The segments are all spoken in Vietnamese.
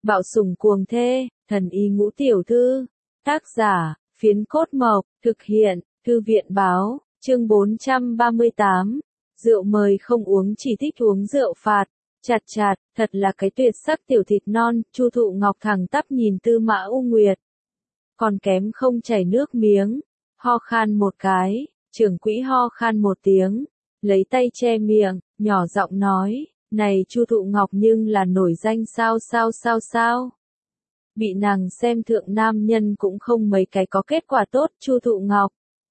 Bạo sủng cuồng thê, thần y ngũ tiểu thư. Tác giả, Phiến Cốt Mộc, thực hiện, Thư viện báo, chương 438. Rượu mời không uống chỉ thích uống rượu phạt. Chặt chặt, thật là cái tuyệt sắc tiểu thịt non, Chu Thụ Ngọc thẳng tắp nhìn Tư Mã U Nguyệt. Còn kém không chảy nước miếng, ho khan một cái, trưởng quỹ ho khan một tiếng, lấy tay che miệng, nhỏ giọng nói, này Chu Thụ Ngọc nhưng là nổi danh sao. Bị nàng xem thượng nam nhân cũng không mấy cái có kết quả tốt, Chu Thụ Ngọc.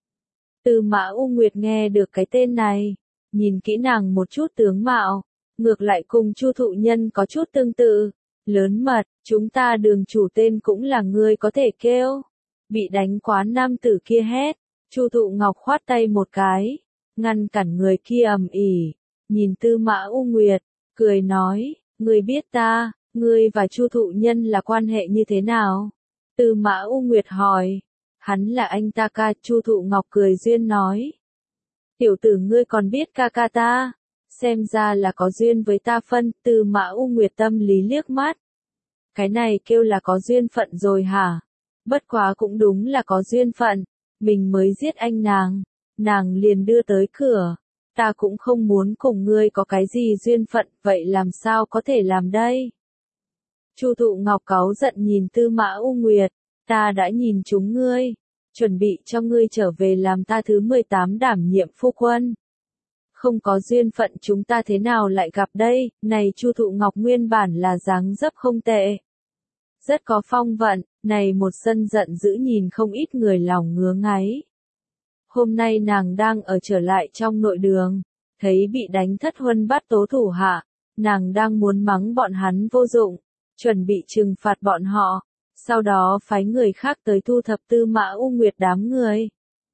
Tư Mã U Nguyệt nghe được cái tên này, nhìn kỹ nàng một chút tướng mạo, ngược lại cùng Chu Thụ Nhân có chút tương tự. Lớn mật, chúng ta Đường chủ tên cũng là ngươi có thể kêu. Bị đánh quá nam tử kia hét, Chu Thụ Ngọc khoát tay một cái, ngăn cản người kia ầm ĩ, nhìn Tư Mã U Nguyệt, cười nói, ngươi biết ta, ngươi và Chu Thụ Nhân là quan hệ như thế nào? Tư Mã U Nguyệt hỏi, hắn là anh ta ca. Chu Thụ Ngọc cười duyên nói, tiểu tử ngươi còn biết ca ca ta, xem ra là có duyên với ta phân. Tư Mã U Nguyệt tâm lý liếc mắt, cái này kêu là có duyên phận rồi hả? Bất quá cũng đúng là có duyên phận, mình mới giết anh nàng liền đưa tới cửa, ta cũng không muốn cùng ngươi có cái gì duyên phận, vậy làm sao có thể làm đây? Chu Thụ Ngọc cáu giận nhìn Tư Mã U Nguyệt, ta đã nhìn chúng ngươi, chuẩn bị cho ngươi trở về làm ta thứ 18 đảm nhiệm phu quân. Không có duyên phận chúng ta thế nào lại gặp đây? Này Chu Thụ Ngọc nguyên bản là dáng dấp không tệ, rất có phong vận, này một sân giận dữ nhìn không ít người lòng ngứa ngáy. Hôm nay nàng đang ở trở lại trong nội đường, thấy bị đánh thất huân bát tố thủ hạ, nàng đang muốn mắng bọn hắn vô dụng, chuẩn bị trừng phạt bọn họ, sau đó phái người khác tới thu thập Tư Mã U Nguyệt đám người.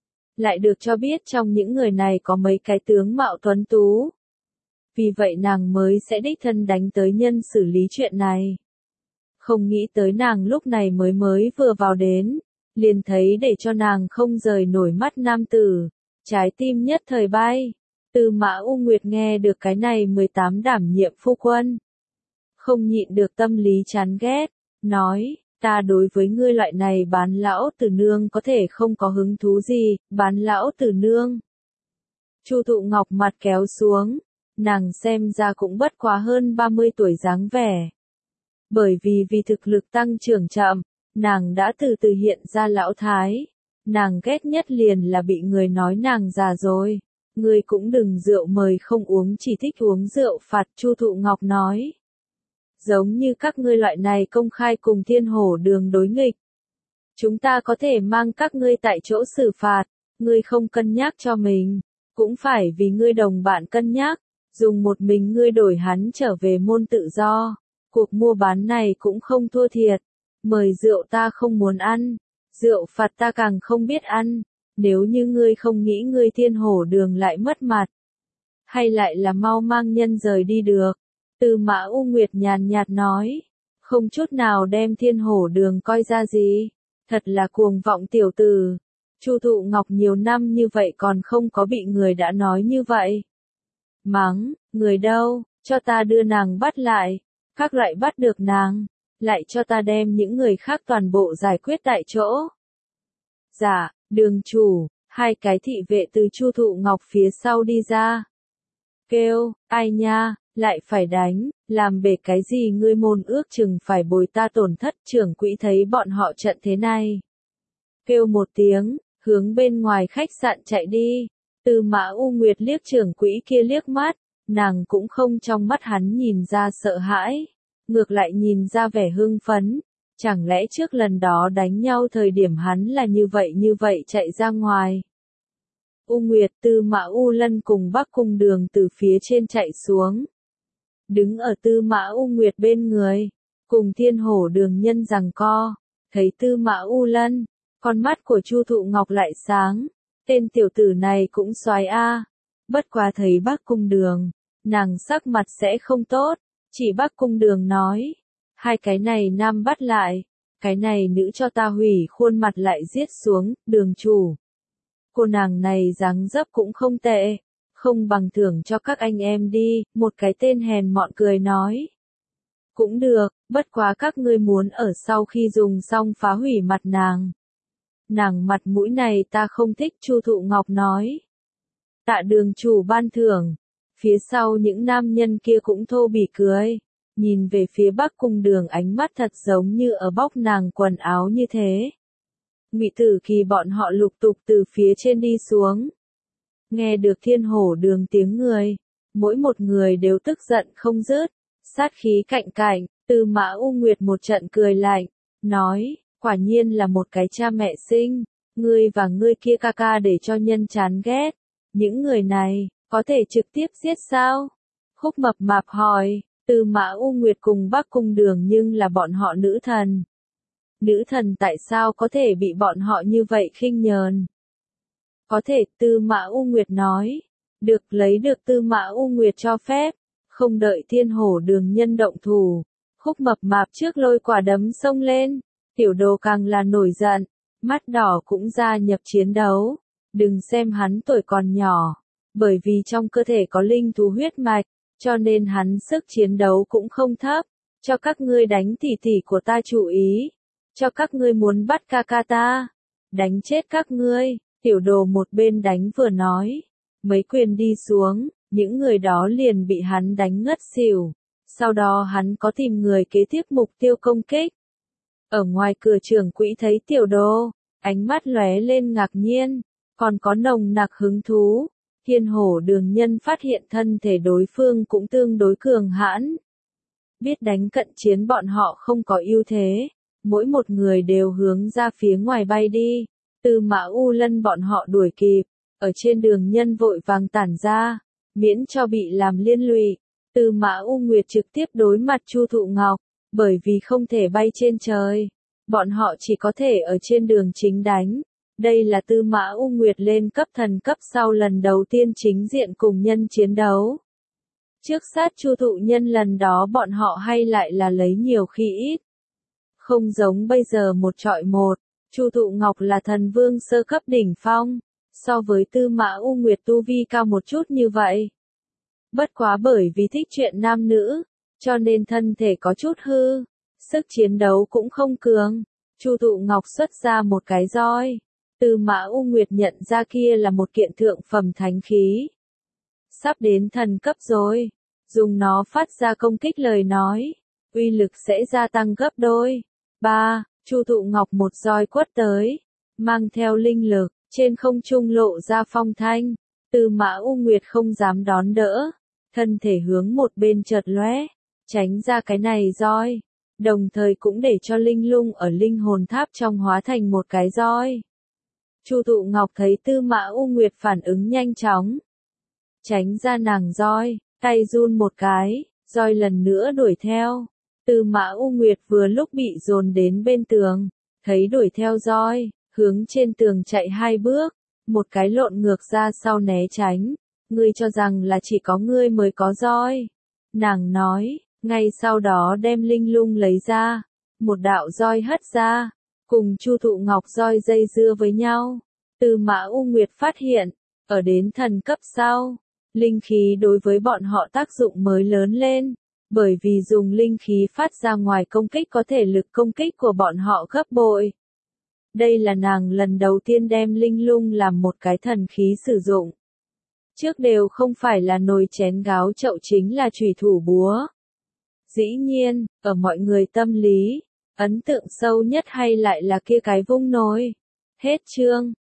Lại được cho biết trong những người này có mấy cái tướng mạo tuấn tú. Vì vậy nàng mới sẽ đích thân đánh tới nhân xử lý chuyện này. Không nghĩ tới nàng lúc này mới vừa vào đến, liền thấy để cho nàng không rời nổi mắt nam tử, trái tim nhất thời bay. Tư Mã U Nguyệt nghe được cái này 18 đảm nhiệm phu quân, không nhịn được tâm lý chán ghét, nói, ta đối với ngươi loại này bán lão tử nương có thể không có hứng thú gì, bán lão tử nương. Chu Thụ Ngọc mặt kéo xuống, nàng xem ra cũng bất quá hơn 30 tuổi dáng vẻ. Bởi vì thực lực tăng trưởng chậm, nàng đã từ từ hiện ra lão thái. Nàng ghét nhất liền là bị người nói nàng già rồi. Ngươi cũng đừng rượu mời không uống chỉ thích uống rượu phạt. Chu Thụ Ngọc nói. Giống như các ngươi loại này công khai cùng Thiên Hổ Đường đối nghịch. Chúng ta có thể mang các ngươi tại chỗ xử phạt. Ngươi không cân nhắc cho mình, cũng phải vì ngươi đồng bạn cân nhắc. Dùng một mình ngươi đổi hắn trở về môn tự do. Cuộc mua bán này cũng không thua thiệt. Mời rượu ta không muốn ăn, rượu phạt ta càng không biết ăn. Nếu như ngươi không nghĩ ngươi Thiên Hổ Đường lại mất mặt, hay lại là mau mang nhân rời đi được. Tư Mã U Nguyệt nhàn nhạt nói, không chút nào đem Thiên Hổ Đường coi ra gì. Thật là cuồng vọng tiểu tử. Chu Thụ Ngọc nhiều năm như vậy còn không có bị người đã nói như vậy. Mắng, người đâu, cho ta đưa nàng bắt lại. Các lại bắt được nàng, lại cho ta đem những người khác toàn bộ giải quyết tại chỗ. Dạ, đường chủ, hai cái thị vệ từ Chu Thụ Ngọc phía sau đi ra. Kêu, ai nha, lại phải đánh, làm bể cái gì ngươi môn ước chừng phải bồi ta tổn thất. Trưởng quỹ thấy bọn họ trận thế này. Kêu một tiếng, hướng bên ngoài khách sạn chạy đi. Tư Mã U Nguyệt liếc trưởng quỹ kia liếc mắt. Nàng cũng không trong mắt hắn nhìn ra sợ hãi, ngược lại nhìn ra vẻ hưng phấn. Chẳng lẽ trước lần đó đánh nhau thời điểm hắn là như vậy chạy ra ngoài. U Nguyệt, Tư Mã U Lân cùng Bắc Cung Đường từ phía trên chạy xuống. Đứng ở Tư Mã U Nguyệt bên người, cùng Thiên Hổ Đường nhân giằng co, thấy Tư Mã U Lân, con mắt của Chu Thụ Ngọc lại sáng, tên tiểu tử này cũng soái a. Bất quá thấy Bắc Cung Đường, nàng sắc mặt sẽ không tốt, chỉ Bắc Cung Đường nói, hai cái này nam bắt lại, cái này nữ cho ta hủy khuôn mặt lại giết xuống. Đường chủ, cô nàng này dáng dấp cũng không tệ, không bằng thưởng cho các anh em đi. Một cái tên hèn mọn cười nói, Cũng được, bất quá các ngươi muốn ở sau khi dùng xong phá hủy mặt nàng. Nàng mặt mũi này ta không thích, Chu Thụ Ngọc nói. Tạ đường chủ ban thưởng. Phía sau những nam nhân kia cũng thô bỉ cười. Nhìn về phía Bắc Cung Đường, ánh mắt thật giống như ở bóc nàng quần áo như thế. Ngụy Tử Kỳ bọn họ lục tục từ phía trên đi xuống. Nghe được Thiên Hổ Đường tiếng người, mỗi một người đều tức giận không dứt, sát khí cạnh cạnh. Tư Mã U Nguyệt một trận cười lạnh, nói, quả nhiên là một cái cha mẹ sinh, ngươi và ngươi kia ca ca để cho nhân chán ghét. Những người này, có thể trực tiếp giết sao? Khúc Mập Mạp hỏi. Tư Mã U Nguyệt cùng Bắc Cung Đường nhưng là bọn họ nữ thần. Nữ thần tại sao có thể bị bọn họ như vậy khinh nhờn? Có thể, Tư Mã U Nguyệt nói. Được, lấy được Tư Mã U Nguyệt cho phép. Không đợi Thiên Hổ Đường nhân động thủ. Khúc Mập Mạp trước lôi quả đấm xông lên. Tiểu Đồ càng là nổi giận. Mắt đỏ cũng gia nhập chiến đấu. Đừng xem hắn tuổi còn nhỏ. Bởi vì trong cơ thể có linh thú huyết mạch. Cho nên hắn sức chiến đấu cũng không thấp. Cho các ngươi đánh tỷ tỷ của ta chú ý. Cho các ngươi muốn bắt ca ca ta. Đánh chết các ngươi. Tiểu Đồ một bên đánh vừa nói. Mấy quyền đi xuống, những người đó liền bị hắn đánh ngất xỉu. Sau đó hắn có tìm người kế tiếp mục tiêu công kích. Ở ngoài cửa trưởng quỹ thấy Tiểu Đồ, ánh mắt lóe lên ngạc nhiên, còn có nồng nặc hứng thú. Thiên Hổ Đường nhân phát hiện thân thể đối phương cũng tương đối cường hãn. Biết đánh cận chiến bọn họ không có ưu thế, mỗi một người đều hướng ra phía ngoài bay đi. Tư Mã U Lân bọn họ đuổi kịp, ở trên đường nhân vội vàng tản ra, miễn cho bị làm liên lụy. Tư Mã U Nguyệt trực tiếp đối mặt Chu Thụ Ngọc, bởi vì không thể bay trên trời, bọn họ chỉ có thể ở trên đường chính đánh. Đây là Tư Mã U Nguyệt lên cấp thần cấp sau lần đầu tiên chính diện cùng nhân chiến đấu. Trước sát Chu Thụ Nhân lần đó bọn họ hay lại là lấy nhiều khi ít. Không giống bây giờ một trọi một, Chu Thụ Ngọc là thần vương sơ cấp đỉnh phong, so với Tư Mã U Nguyệt tu vi cao một chút như vậy. Bất quá bởi vì thích chuyện nam nữ, cho nên thân thể có chút hư, sức chiến đấu cũng không cường. Chu Thụ Ngọc xuất ra một cái roi. Tư Mã U Nguyệt nhận ra kia là một kiện thượng phẩm thánh khí. Sắp đến thần cấp rồi, dùng nó phát ra công kích lời nói, uy lực sẽ gia tăng gấp đôi. 3. Chu Thụ Ngọc một roi quất tới, mang theo linh lực, trên không trung lộ ra phong thanh. Tư Mã U Nguyệt không dám đón đỡ, thân thể hướng một bên chợt lóe, tránh ra cái này roi, đồng thời cũng để cho linh lung ở linh hồn tháp trong hóa thành một cái roi. Chu Thụ Ngọc thấy Tư Mã U Nguyệt phản ứng nhanh chóng, tránh ra nàng roi, tay run một cái, roi lần nữa đuổi theo. Tư Mã U Nguyệt vừa lúc bị dồn đến bên tường, thấy đuổi theo roi, hướng trên tường chạy 2 bước, một cái lộn ngược ra sau né tránh. Ngươi cho rằng là chỉ có ngươi mới có roi. Nàng nói, ngay sau đó đem linh lung lấy ra, một đạo roi hất ra, cùng Chu Thụ Ngọc roi dây dưa với nhau. Tư Mã U Nguyệt phát hiện, ở đến thần cấp sau, linh khí đối với bọn họ tác dụng mới lớn lên, bởi vì dùng linh khí phát ra ngoài công kích có thể lực công kích của bọn họ gấp bội. Đây là nàng lần đầu tiên đem linh lung làm một cái thần khí sử dụng. Trước đều không phải là nồi chén gáo chậu, chính là chùy thủ búa. Dĩ nhiên, ở mọi người tâm lý, ấn tượng sâu nhất hay lại là kia cái vung nồi. Hết chương.